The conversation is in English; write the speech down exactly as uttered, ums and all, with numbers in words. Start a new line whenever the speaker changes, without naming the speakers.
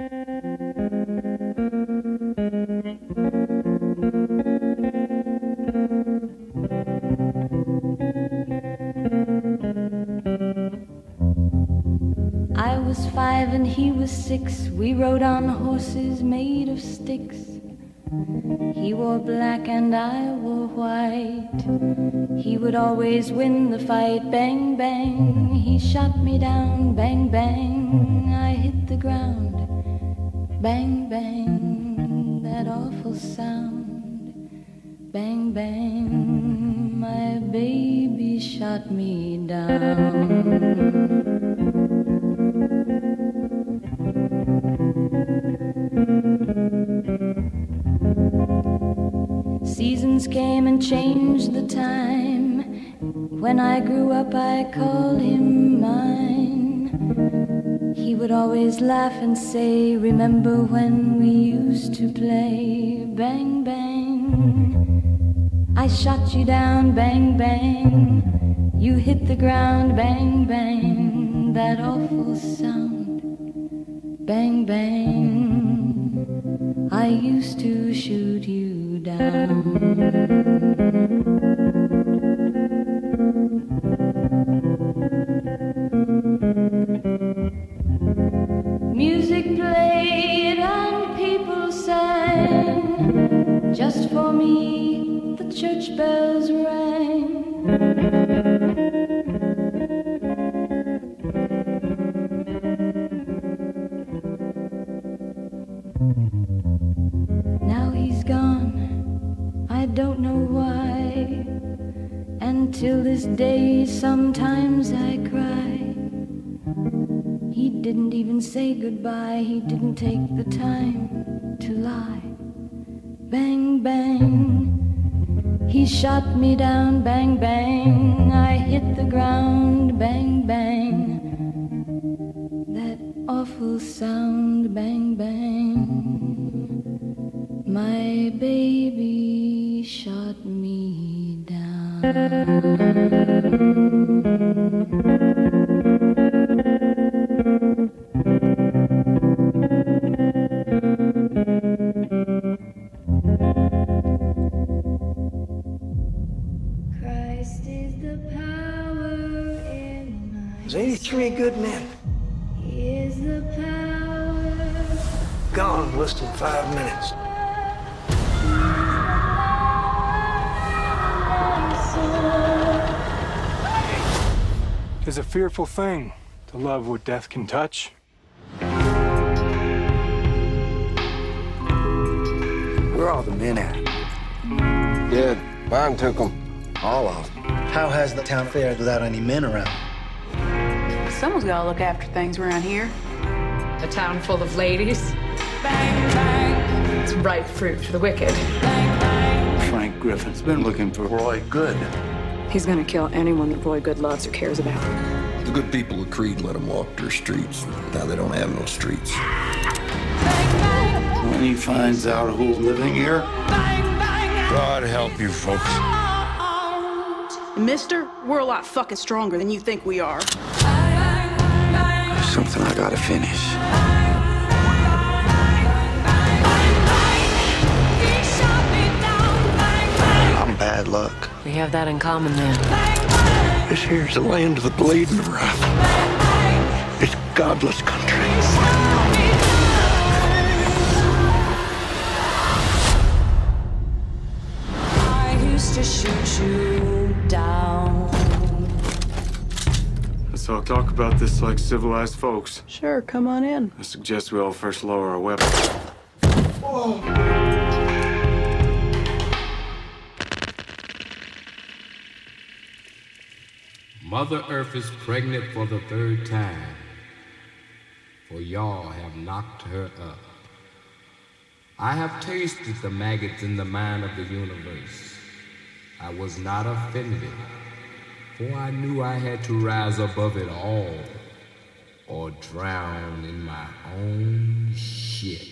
I was five and he was six. We rode on horses made of sticks. He wore black and I wore white. He would always win the fight. Bang, bang, he shot me down. Bang, bang, I hit the ground. Bang, bang, that awful sound. Bang, bang, my baby shot me down. Seasons came and changed the time. When I grew up I called him mine. He would always laugh and say, remember when we used to play? Bang, bang, I shot you down. Bang, bang, you hit the ground. Bang, bang, that awful sound. Bang, bang, I used to shoot you down. Music played and people sang. Just for me the church bells rang. Now he's gone, I don't know why. And till this day sometimes I cry. He didn't even say goodbye. He didn't take the time to lie. Bang, bang, he shot me down. Bang, bang, I hit the ground. Bang, bang, that awful sound. Bang, bang, my baby shot me down. Christ is the power in my
Was eighty-three good men?
He is the power.
Gone less than five minutes.
It's a fearful thing to love what death can touch.
Where are all the men at?
Dead. Vine took them.
All of them. How has the town fared without any men around?
Someone's got to look after things around here.
A town full of ladies. Bang, bang. It's ripe fruit for the wicked. Bang, bang.
Frank Griffin's been looking for Roy Good.
He's gonna kill anyone that Roy Good loves or cares about.
The good people of Creed let them walk their streets. Now they don't have no streets.
When he finds out who's living here,
God help you folks.
Mister, we're a lot fucking stronger than you think we are.
There's something I gotta finish. I'm bad luck.
We have that in common then.
This here's the land of the blade and the wrath. It's godless country.
I used to shoot you down.
Let's all talk about this like civilized folks.
Sure, come on in.
I suggest we all first lower our weapons.
Whoa.
Mother Earth is pregnant for the third time, for y'all have knocked her up. I have tasted the maggots in the mind of the universe. I was not offended, for I knew I had to rise above it all or drown in my own shit.